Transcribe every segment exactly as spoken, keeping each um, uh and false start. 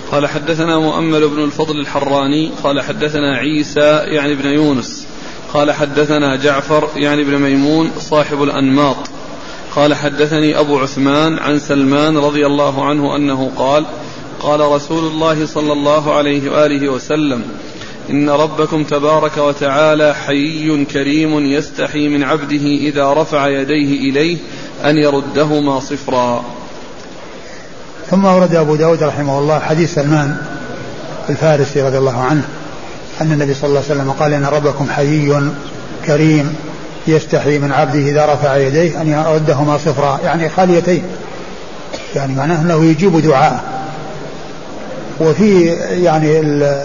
قال حدثنا مؤمل بن الفضل الحراني قال حدثنا عيسى يعني بن يونس قال حدثنا جعفر يعني بن ميمون صاحب الأنماط قال حدثني أبو عثمان عن سلمان رضي الله عنه أنه قال قال رسول الله صلى الله عليه وآله وسلم إن ربكم تبارك وتعالى حيي كريم يستحي من عبده إذا رفع يديه إليه أن يردهما صفرا. ثم ورد أبو داود رحمه الله حديث سلمان الفارسي رضي الله عنه أن النبي صلى الله عليه وسلم قال إن ربكم حيي كريم يستحي من عبده إذا رفع يديه أن يردهما صفرا، يعني خاليتين، يعني معناه أنه يجيب دعاء. وفي يعني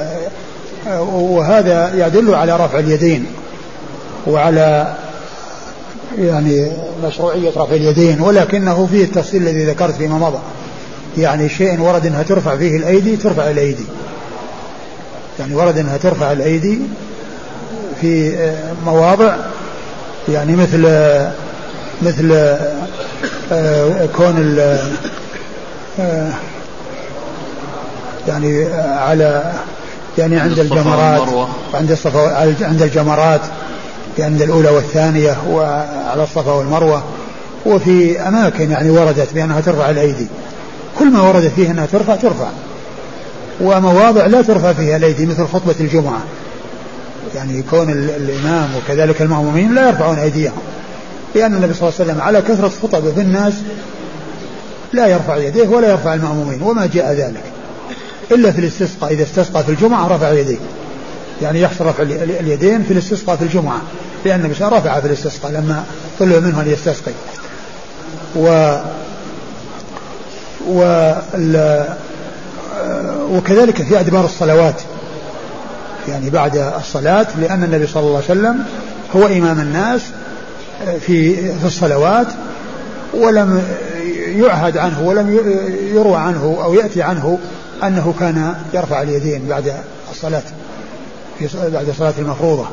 وهذا يدل على رفع اليدين وعلى يعني مشروعية رفع اليدين، ولكنه فيه التفصيل الذي ذكرت فيما مضى، يعني شيء ورد أنها ترفع فيه الأيدي ترفع الأيدي، يعني ورد أنها ترفع الأيدي في مواضع يعني مثل مثل كون يعني على يعني عند الجمرات عند الصفا عند الجمرات عند الأولى والثانية وعلى الصفا والمروة، وفي أماكن يعني وردت بأنها ترفع الأيدي. كل ما ورد فيه أنها ترفع ترفع، ومواضع لا ترفع فيها الأيدي مثل خطبة الجمعة، يعني يكون الإمام وكذلك المأمومين لا يرفعون أيديهم، لأن النبي صلى الله عليه وسلم على كثرة خطبه في الناس لا يرفع يديه ولا يرفع المأمومين، وما جاء ذلك إلا في الاستسقاء، إذا استسقى في الجمعة رفع يديه، يعني يحصل رفع اليدين في الاستسقاء في الجمعة، لأن النبي صلى الله عليه وسلم رفع في الاستسقاء لما طلب منه أن يستسقي. و وكذلك في أدبار الصلوات، يعني بعد الصلاة، لأن النبي صلى الله عليه وسلم هو إمام الناس في في الصلوات، ولم يعهد عنه ولم يروى عنه أو يأتي عنه أنه كان يرفع اليدين بعد الصلاة في بعد الصلاة المفروضة.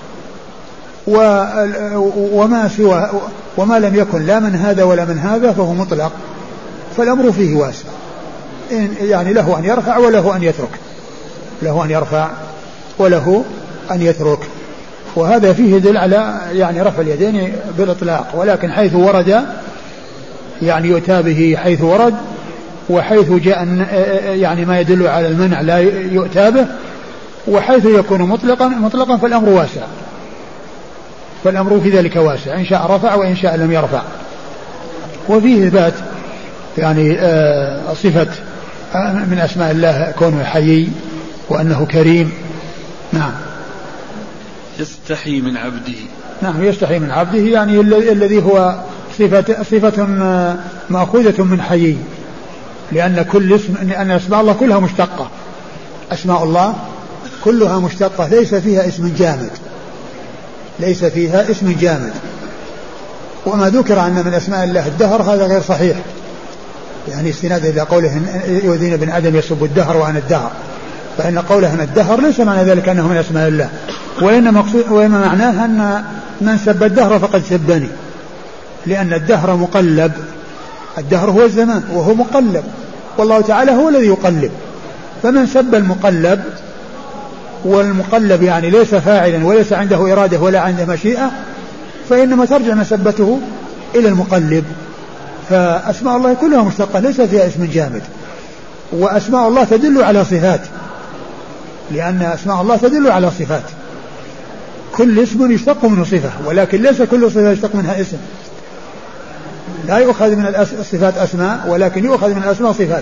وما سوى وما لم يكن لا من هذا ولا من هذا فهو مطلق، فالأمر فيه واسع، يعني له أن يرفع وله أن يترك، له أن يرفع وله أن يترك. وهذا فيه دل على يعني رفع اليدين بالإطلاق، ولكن حيث ورد يعني يؤتى به حيث ورد، وحيث جاء يعني ما يدل على المنع لا يؤتى به، وحيث يكون مطلقا مطلقا فالأمر واسع، فالأمر في ذلك واسع، إن شاء رفع وإن شاء لم يرفع. وفيه إثبات يعني آه صفة من أسماء الله كونه حيي وأنه كريم. نعم. يستحي من عبده. نعم يستحي من عبده، يعني الذي هو صفة صفة مأخوذة من حيي، لأن كل اسم أن أسماء الله كلها مشتقة، أسماء الله كلها مشتقة، ليس فيها اسم جامد، ليس فيها اسم جامد. وما ذكر أن من أسماء الله الدهر هذا غير صحيح، يعني استناد إلى قوله يؤذين ابن آدم يسب الدهر وأنا الدهر، فإن قوله أنا الدهر ليس معنى ذلك أنه من أسماء الله، وإنما معناه أن من سب الدهر فقد سبني، لأن الدهر مقلب، الدهر هو الزمان وهو مقلب، والله تعالى هو الذي يقلب، فمن سب المقلب، والمقلب يعني ليس فاعلا وليس عنده إرادة ولا عنده مشيئة، فإنما ترجع مسبته إلى المقلب. فأسماء الله كلها مشتقة ليس فيها اسم جامد. وأسماء الله تدل على صفات، لأن أسماء الله تدل على صفات، كل اسم يشتق منه صفة، ولكن ليس كل صفة يشتق منها اسم، لا يؤخذ من الصفات أسماء ولكن يؤخذ من الأسماء صفات.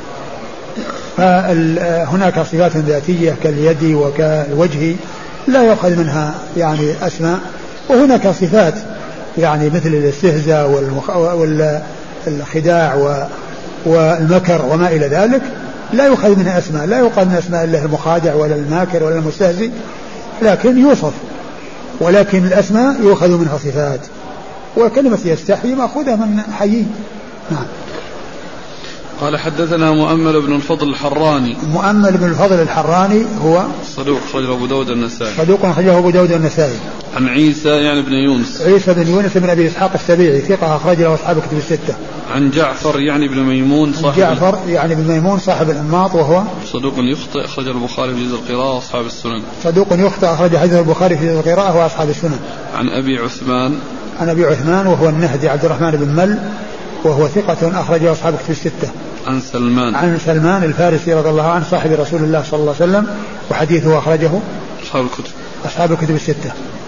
فهناك صفات ذاتية كاليد وكالوجه لا يؤخذ منها يعني أسماء، وهناك صفات يعني مثل الاستهزاء والخداع والمكر وما إلى ذلك لا يؤخذ منها أسماء، لا يقال من أسماء الله المخادع ولا الماكر ولا المستهزئ، لكن يوصف، ولكن الأسماء يؤخذ منها صفات. وكلمة يستحي مأخوذة من حيي. نعم. قال حدثنا مؤمل بن الفضل الحراني. مؤمل بن الفضل الحراني هو صدوق أخرجه أبو داود النسائي. صدوق أخرجه أبو داود النسائي. عن عيسى يعني بن يونس. عيسى بن يونس بن أبي إسحاق السبيعي ثقة أخرج له أصحاب الكتب الستة. عن جعفر يعني بن ميمون صاحب جعفر يعني بن ميمون صاحب الأنماط وهو صدوق يخطئ أخرج البخاري في جزء القراءة وأصحاب السنن. صدوق يخطئ أخرج حديث البخاري في جزء القراءة وأصحاب السنن. عن أبي عثمان. عن أبي عثمان وهو النهدي عبد الرحمن بن مل وهو ثقة أخرجه أصحاب كتب الستة. عن سلمان. عن سلمان الفارسي رضي الله عنه صاحب رسول الله صلى الله عليه وسلم وحديثه أخرجه أصحاب الكتب. أصحاب الكتب الستة.